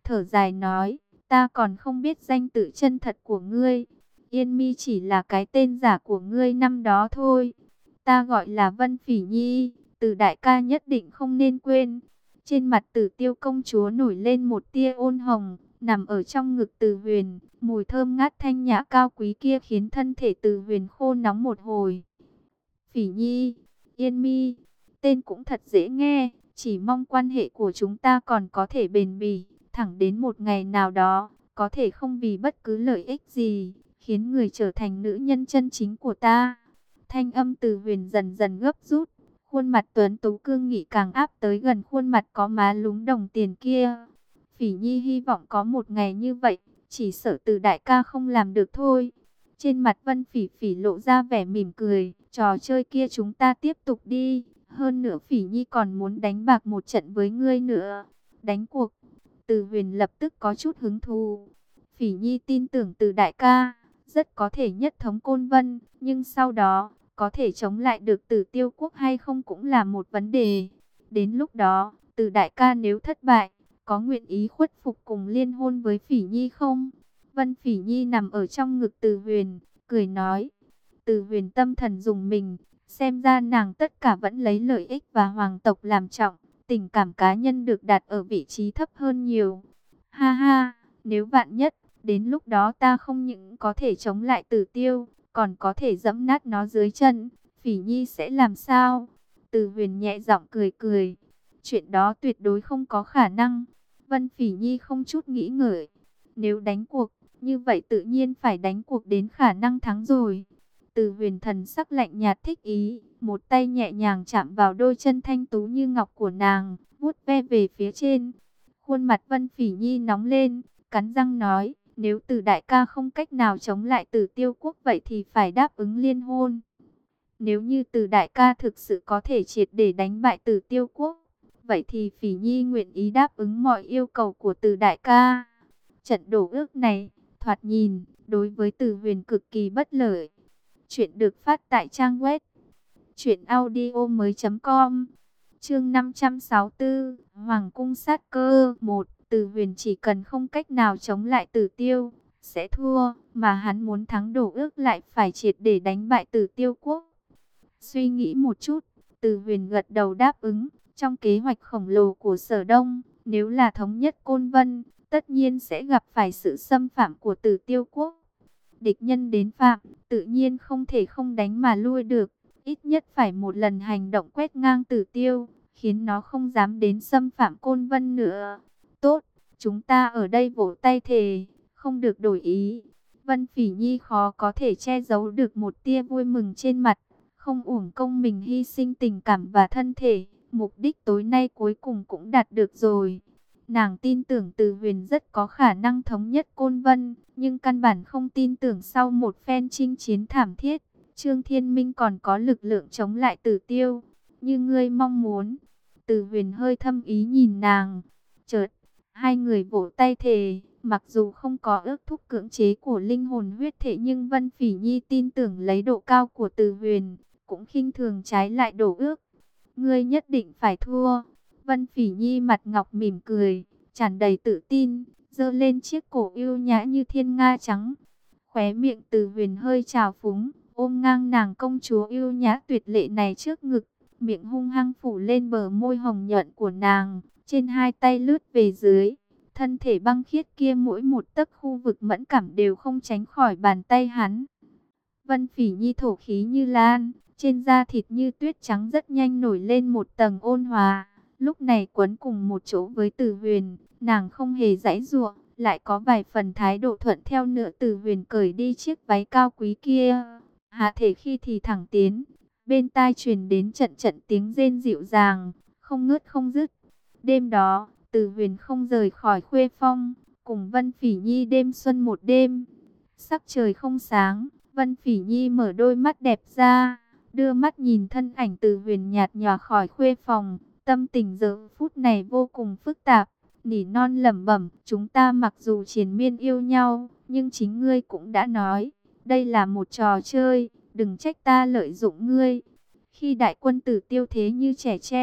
thở dài nói, ta còn không biết danh tự chân thật của ngươi. Yên Mi chỉ là cái tên giả của ngươi năm đó thôi. Ta gọi là Vân Phỉ Nhi, Từ đại ca nhất định không nên quên. Trên mặt Tử Tiêu công chúa nổi lên một tia ôn hồng, nằm ở trong ngực Từ Huyền, mùi thơm ngát thanh nhã cao quý kia khiến thân thể Từ Huyền khô nóng một hồi. Phỉ Nhi, Yên Mi, tên cũng thật dễ nghe, chỉ mong quan hệ của chúng ta còn có thể bền bỉ, thẳng đến một ngày nào đó, có thể không vì bất cứ lợi ích gì, khiến người trở thành nữ nhân chân chính của ta. Thanh âm Từ Huyền dần dần gấp rút, khuôn mặt tuấn tú cương nghị càng áp tới gần khuôn mặt có má lúm đồng tiền kia. Phỉ Nhi hy vọng có một ngày như vậy, chỉ sợ Từ đại ca không làm được thôi. Trên mặt Vân Phỉ Phỉ lộ ra vẻ mỉm cười, trò chơi kia chúng ta tiếp tục đi. Hơn nữa Phỉ Nhi còn muốn đánh bạc một trận với ngươi nữa. Đánh cuộc. Từ Huyền lập tức có chút hứng thú. Phỉ Nhi tin tưởng Từ đại ca, rất có thể nhất thống Côn Vân, nhưng sau đó, có thể chống lại được Tử Tiêu quốc hay không cũng là một vấn đề. Đến lúc đó, Từ đại ca nếu thất bại, có nguyện ý khuất phục cùng liên hôn với Phỉ Nhi không? Vân Phỉ Nhi nằm ở trong ngực Từ Huyền, cười nói. Từ Huyền tâm thần dùng mình, xem ra nàng tất cả vẫn lấy lợi ích và hoàng tộc làm trọng, tình cảm cá nhân được đặt ở vị trí thấp hơn nhiều. Ha ha, nếu vạn nhất, đến lúc đó ta không những có thể chống lại Tử Tiêu, còn có thể giẫm nát nó dưới chân, Phỉ Nhi sẽ làm sao? Từ Huyền nhẹ giọng cười cười. Chuyện đó tuyệt đối không có khả năng. Vân Phỉ Nhi không chút nghĩ ngợi. Nếu đánh cuộc, như vậy tự nhiên phải đánh cuộc đến khả năng thắng rồi. Từ Huyền thần sắc lạnh nhạt thích ý, một tay nhẹ nhàng chạm vào đôi chân thanh tú như ngọc của nàng, vuốt ve về phía trên. Khuôn mặt Vân Phỉ Nhi nóng lên, cắn răng nói, nếu Từ đại ca không cách nào chống lại Tử Tiêu quốc vậy thì phải đáp ứng liên hôn. Nếu như Từ đại ca thực sự có thể triệt để đánh bại Tử Tiêu quốc, vậy thì Phỉ Nhi nguyện ý đáp ứng mọi yêu cầu của Từ đại ca. Trận đổ ước này, thoạt nhìn, đối với Từ Huyền cực kỳ bất lợi. Chuyện được phát tại trang web truyện audio mới chấm com. Chương năm trăm sáu mươi tư, Hoàng cung sát cơ một. Từ Huyền chỉ cần không cách nào chống lại Tử Tiêu, sẽ thua, mà hắn muốn thắng đổ ước lại phải triệt để đánh bại Tử Tiêu quốc. Suy nghĩ một chút, Từ Huyền gật đầu đáp ứng. Trong kế hoạch khổng lồ của Sở Đông, nếu là thống nhất Côn Vân, tất nhiên sẽ gặp phải sự xâm phạm của Tử Tiêu quốc. Địch nhân đến phạm, tự nhiên không thể không đánh mà lui được. Ít nhất phải một lần hành động quét ngang Tử Tiêu, khiến nó không dám đến xâm phạm Côn Vân nữa. Tốt, chúng ta ở đây vỗ tay thề, không được đổi ý. Vân Phỉ Nhi khó có thể che giấu được một tia vui mừng trên mặt. Không uổng công mình hy sinh tình cảm và thân thể, mục đích tối nay cuối cùng cũng đạt được rồi. Nàng tin tưởng Từ Huyền rất có khả năng thống nhất Côn Vân, nhưng căn bản không tin tưởng sau một phen chinh chiến thảm thiết, Trương Thiên Minh còn có lực lượng chống lại Tử Tiêu. Như ngươi mong muốn. Từ Huyền hơi thâm ý nhìn nàng. Chợt, hai người vỗ tay thề, mặc dù không có ước thúc cưỡng chế của linh hồn huyết thể, nhưng Vân Phỉ Nhi tin tưởng lấy độ cao của Từ Huyền, cũng khinh thường trái lại đổ ước. Ngươi nhất định phải thua. Vân Phỉ Nhi mặt ngọc mỉm cười, tràn đầy tự tin, giơ lên chiếc cổ yêu nhã như thiên nga trắng. Khóe miệng Từ Huyền hơi trào phúng, ôm ngang nàng công chúa yêu nhã tuyệt lệ này trước ngực, miệng hung hăng phủ lên bờ môi hồng nhuận của nàng, trên hai tay lướt về dưới. Thân thể băng khiết kia mỗi một tấc khu vực mẫn cảm đều không tránh khỏi bàn tay hắn. Vân Phỉ Nhi thổ khí như lan, trên da thịt như tuyết trắng rất nhanh nổi lên một tầng ôn hòa. Lúc này quấn cùng một chỗ với Từ Huyền, nàng không hề giãy giụa, lại có vài phần thái độ thuận theo nữa. Từ Huyền cởi đi chiếc váy cao quý kia, hạ thể khi thì thẳng tiến, bên tai truyền đến trận trận tiếng rên dịu dàng, không ngớt không dứt. Đêm đó, Từ Huyền không rời khỏi Khuê Phong, cùng Vân Phỉ Nhi đêm xuân một đêm. Sắc trời không sáng, Vân Phỉ Nhi mở đôi mắt đẹp ra, đưa mắt nhìn thân ảnh Từ Huyền nhạt nhòa khỏi Khuê Phòng. Tâm tình giờ phút này vô cùng phức tạp, nỉ non lẩm bẩm, chúng ta mặc dù triền miên yêu nhau, nhưng chính ngươi cũng đã nói, đây là một trò chơi, đừng trách ta lợi dụng ngươi. Khi đại quân Tử Tiêu thế như trẻ tre,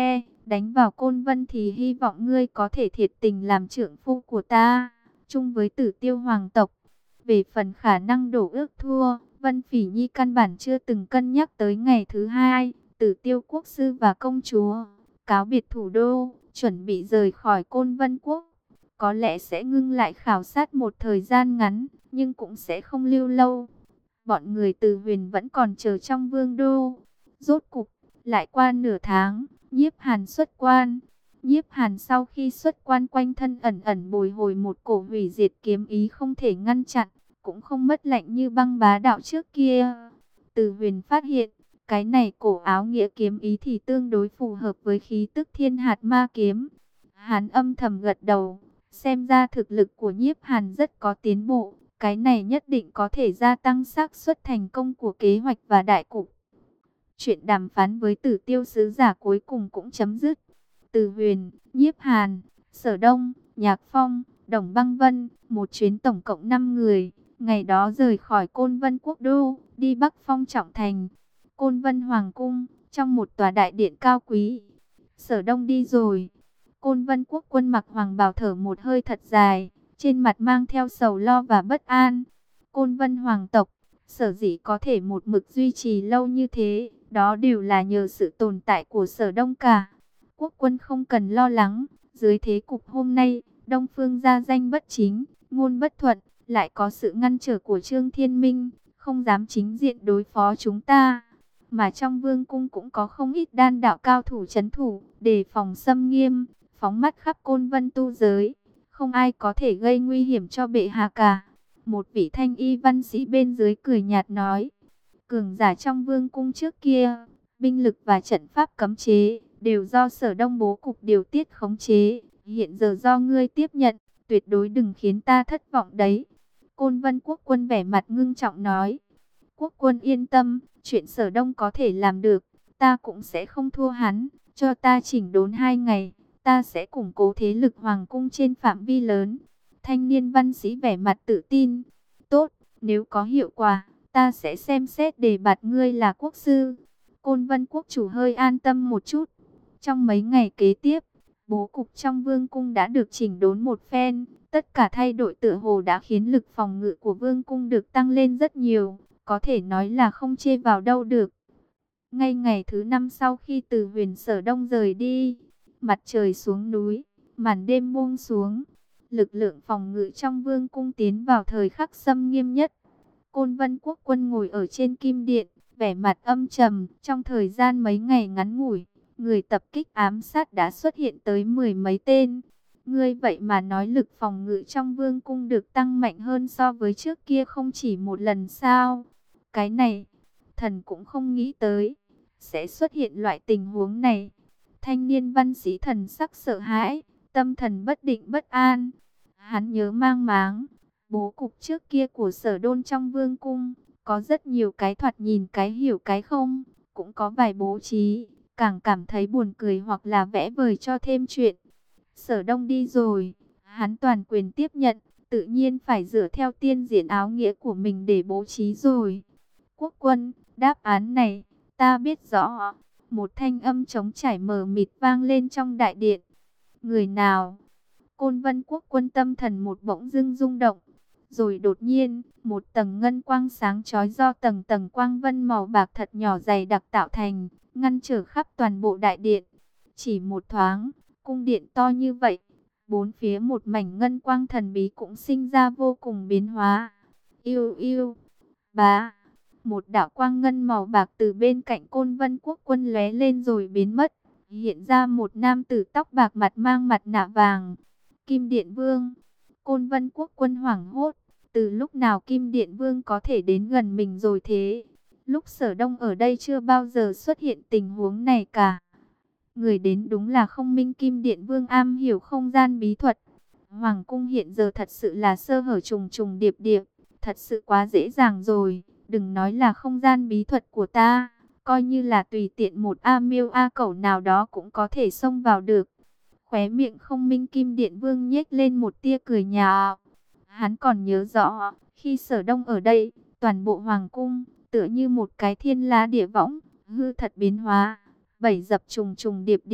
đánh vào Côn Vân thì hy vọng ngươi có thể thiệt tình làm trưởng phu của ta, chung với Tử Tiêu hoàng tộc. Về phần khả năng đổ ước thua, Vân Phỉ Nhi căn bản chưa từng cân nhắc tới. Ngày thứ hai, Tử Tiêu quốc sư và công chúa cáo biệt thủ đô, chuẩn bị rời khỏi Côn Vân quốc. Có lẽ sẽ ngưng lại khảo sát một thời gian ngắn, nhưng cũng sẽ không lưu lâu. Bọn người Từ Huyền vẫn còn chờ trong vương đô. Rốt cục, lại qua nửa tháng, Nhiếp Hàn xuất quan. Nhiếp Hàn sau khi xuất quan, quanh thân ẩn ẩn bồi hồi một cổ hủy diệt kiếm ý không thể ngăn chặn, cũng không mất lạnh như băng bá đạo trước kia. Từ Huyền phát hiện, cái này cổ áo nghĩa kiếm ý thì tương đối phù hợp với khí tức Thiên Hạt Ma kiếm. Hắn âm thầm gật đầu, xem ra thực lực của Nhiếp Hàn rất có tiến bộ, cái này nhất định có thể gia tăng xác suất thành công của kế hoạch và đại cục. Chuyện đàm phán với Tử Tiêu sứ giả cuối cùng cũng chấm dứt. Từ Huyền, Nhiếp Hàn, Sở Đông, Nhạc Phong, Đồng Băng Vân, một chuyến tổng cộng năm người, ngày đó rời khỏi Côn Vân quốc đô, đi Bắc Phong trọng thành, Côn Vân hoàng cung, trong một tòa đại điện cao quý. Sở Đông đi rồi. Côn Vân quốc quân mặc hoàng bào thở một hơi thật dài, trên mặt mang theo sầu lo và bất an. Côn Vân hoàng tộc, sở dĩ có thể một mực duy trì lâu như thế, đó đều là nhờ sự tồn tại của Sở Đông cả. Quốc quân không cần lo lắng, dưới thế cục hôm nay, Đông Phương gia danh bất chính, ngôn bất thuận, lại có sự ngăn trở của Trương Thiên Minh, không dám chính diện đối phó chúng ta. Mà trong vương cung cũng có không ít đan đạo cao thủ trấn thủ, đề phòng xâm nghiêm, phóng mắt khắp Côn Vân tu giới, không ai có thể gây nguy hiểm cho bệ hạ cả. Một vị thanh y văn sĩ bên dưới cười nhạt nói, cường giả trong vương cung trước kia, binh lực và trận pháp cấm chế, đều do Sở Đông bố cục điều tiết khống chế, hiện giờ do ngươi tiếp nhận, tuyệt đối đừng khiến ta thất vọng đấy. Côn Vân quốc quân vẻ mặt ngưng trọng nói, quốc quân yên tâm, chuyện Sở Đông có thể làm được, ta cũng sẽ không thua hắn, cho ta chỉnh đốn hai ngày, ta sẽ củng cố thế lực hoàng cung trên phạm vi lớn. Thanh niên văn sĩ vẻ mặt tự tin, tốt, nếu có hiệu quả, ta sẽ xem xét đề bạt ngươi là quốc sư. Côn Vân quốc chủ hơi an tâm một chút. Trong mấy ngày kế tiếp, bố cục trong vương cung đã được chỉnh đốn một phen. Tất cả thay đổi tựa hồ đã khiến lực phòng ngự của vương cung được tăng lên rất nhiều. Có thể nói là không chê vào đâu được. Ngay ngày thứ năm sau khi từ Huyền Sở Đông rời đi, mặt trời xuống núi, màn đêm buông xuống. Lực lượng phòng ngự trong vương cung tiến vào thời khắc xâm nghiêm nhất. Côn Vân quốc quân ngồi ở trên kim điện, vẻ mặt âm trầm. Trong thời gian mấy ngày ngắn ngủi, người tập kích ám sát đã xuất hiện tới mười mấy tên. Ngươi vậy mà nói lực phòng ngự trong vương cung được tăng mạnh hơn so với trước kia không chỉ một lần sao? Cái này, thần cũng không nghĩ tới, sẽ xuất hiện loại tình huống này. Thanh niên văn sĩ thần sắc sợ hãi, tâm thần bất định bất an. Hắn nhớ mang máng, bố cục trước kia của Sở Đôn trong vương cung, có rất nhiều cái thoạt nhìn cái hiểu cái không, cũng có vài bố trí, càng cảm thấy buồn cười hoặc là vẽ vời cho thêm chuyện. Sở Đông đi rồi, hắn toàn quyền tiếp nhận, tự nhiên phải dựa theo tiên diễn áo nghĩa của mình để bố trí rồi. Quốc quân, đáp án này, ta biết rõ. Một thanh âm trống trải mờ mịt vang lên trong đại điện. Người nào? Côn Vân quốc quân tâm thần một bỗng dưng rung động. Rồi đột nhiên, một tầng ngân quang sáng chói do tầng tầng quang vân màu bạc thật nhỏ dày đặc tạo thành, ngăn trở khắp toàn bộ đại điện. Chỉ một thoáng, cung điện to như vậy, bốn phía một mảnh ngân quang thần bí cũng sinh ra vô cùng biến hóa. Yêu yêu, bá, một đạo quang ngân màu bạc từ bên cạnh Côn Vân quốc quân lóe lên rồi biến mất. Hiện ra một nam tử tóc bạc mặt mang mặt nạ vàng. Kim Điện Vương. Côn Vân quốc quân hoảng hốt. Từ lúc nào Kim Điện Vương có thể đến gần mình rồi thế? Lúc Sở Đông ở đây chưa bao giờ xuất hiện tình huống này cả. Người đến đúng là không minh Kim Điện Vương am hiểu không gian bí thuật. Hoàng cung hiện giờ thật sự là sơ hở trùng trùng điệp điệp. Thật sự quá dễ dàng rồi. Đừng nói là không gian bí thuật của ta. Coi như là tùy tiện một A miêu A cẩu nào đó cũng có thể xông vào được. Khóe miệng không minh Kim Điện Vương nhếch lên một tia cười nhạo. Hắn còn nhớ rõ, khi Sở Đông ở đây, toàn bộ hoàng cung, tựa như một cái thiên la địa võng, hư thật biến hóa, bảy dập trùng trùng điệp điệp,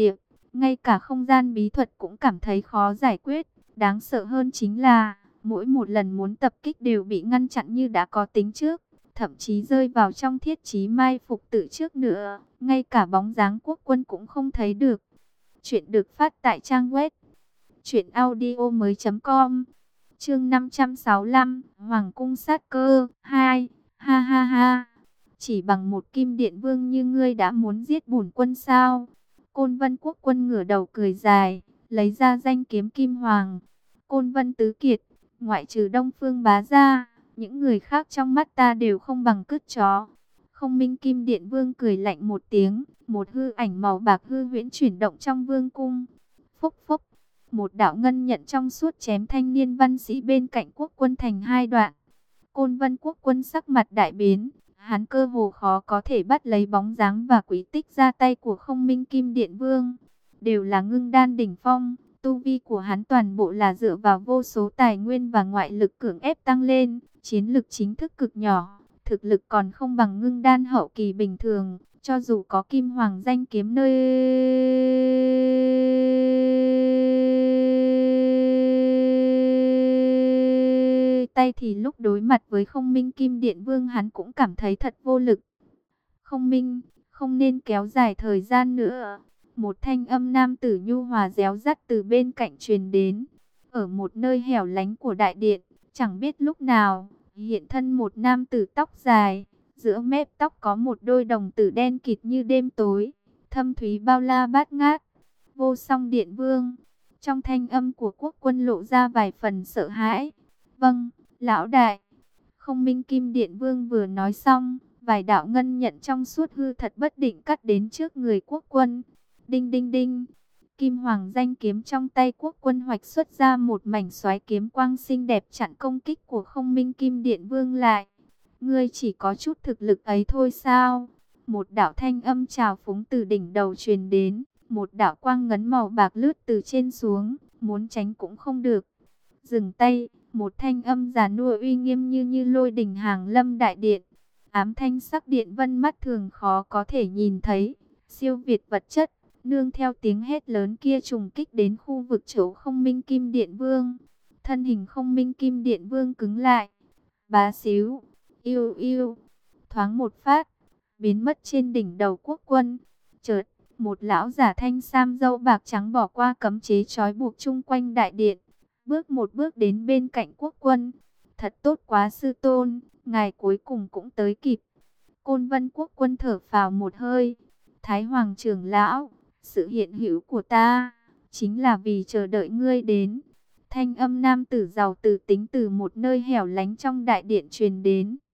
Ngay cả không gian bí thuật cũng cảm thấy khó giải quyết. Đáng sợ hơn chính là, mỗi một lần muốn tập kích đều bị ngăn chặn như đã có tính trước. Thậm chí rơi vào trong thiết chí mai phục từ trước nữa. Ngay cả bóng dáng quốc quân cũng không thấy được. Chuyện được phát tại trang web truyện audio mới chấm com. Chương năm trăm sáu mươi lăm, Hoàng cung sát cơ hai. Ha ha ha. Chỉ bằng một kim điện vương như ngươi đã muốn giết bổn quân sao? Côn Vân quốc quân ngửa đầu cười dài, lấy ra danh kiếm kim hoàng. Côn Vân tứ kiệt, ngoại trừ Đông Phương bá ra, những người khác trong mắt ta đều không bằng cứt chó. Không Minh Kim Điện Vương cười lạnh một tiếng, một hư ảnh màu bạc hư huyễn chuyển động trong vương cung. Phốc phốc, một đạo ngân nhận trong suốt chém thanh niên văn sĩ bên cạnh quốc quân thành hai đoạn. Côn Vân quốc quân sắc mặt đại biến, hắn cơ hồ khó có thể bắt lấy bóng dáng và quý tích ra tay của Không Minh Kim Điện Vương. Đều là ngưng đan đỉnh phong, tu vi của hắn toàn bộ là dựa vào vô số tài nguyên và ngoại lực cưỡng ép tăng lên, chiến lực chính thức cực nhỏ, thực lực còn không bằng ngưng đan hậu kỳ bình thường, cho dù có kim hoàng danh kiếm nơi tay thì lúc đối mặt với Không Minh Kim Điện Vương hắn cũng cảm thấy thật vô lực. Không Minh, không nên kéo dài thời gian nữa. Một thanh âm nam tử nhu hòa réo rắt từ bên cạnh truyền đến. Ở một nơi hẻo lánh của đại điện, chẳng biết lúc nào, hiện thân một nam tử tóc dài. Giữa mép tóc có một đôi đồng tử đen kịt như đêm tối, thâm thúy bao la bát ngát. Vô Song Điện Vương. Trong thanh âm của quốc quân lộ ra vài phần sợ hãi. Vâng, lão đại. Không Minh Kim Điện Vương vừa nói xong, vài đạo ngân nhận trong suốt hư thật bất định cắt đến trước người quốc quân. Đinh đinh đinh, kim hoàng danh kiếm trong tay quốc quân hoạch xuất ra một mảnh xoáy kiếm quang xinh đẹp chặn công kích của Không Minh Kim Điện Vương lại. Ngươi chỉ có chút thực lực ấy thôi sao? Một đạo thanh âm trào phúng từ đỉnh đầu truyền đến, một đạo quang ngấn màu bạc lướt từ trên xuống, muốn tránh cũng không được. Dừng tay, một thanh âm già nua uy nghiêm như như lôi đình hàng lâm đại điện. Ám thanh sắc điện vân mắt thường khó có thể nhìn thấy, siêu việt vật chất, nương theo tiếng hét lớn kia trùng kích đến khu vực chỗ Không Minh Kim Điện Vương. Thân hình Không Minh Kim Điện Vương cứng lại, bá xíu, yêu yêu, thoáng một phát, biến mất trên đỉnh đầu quốc quân. Chợt, một lão giả thanh sam râu bạc trắng bỏ qua cấm chế trói buộc chung quanh đại điện, bước một bước đến bên cạnh quốc quân. Thật tốt quá sư tôn, ngài cuối cùng cũng tới kịp. Côn Vân quốc quân thở phào một hơi. Thái Hoàng trưởng lão, sự hiện hữu của ta chính là vì chờ đợi ngươi đến. Thanh âm nam tử giàu từ tính từ một nơi hẻo lánh trong đại điện truyền đến.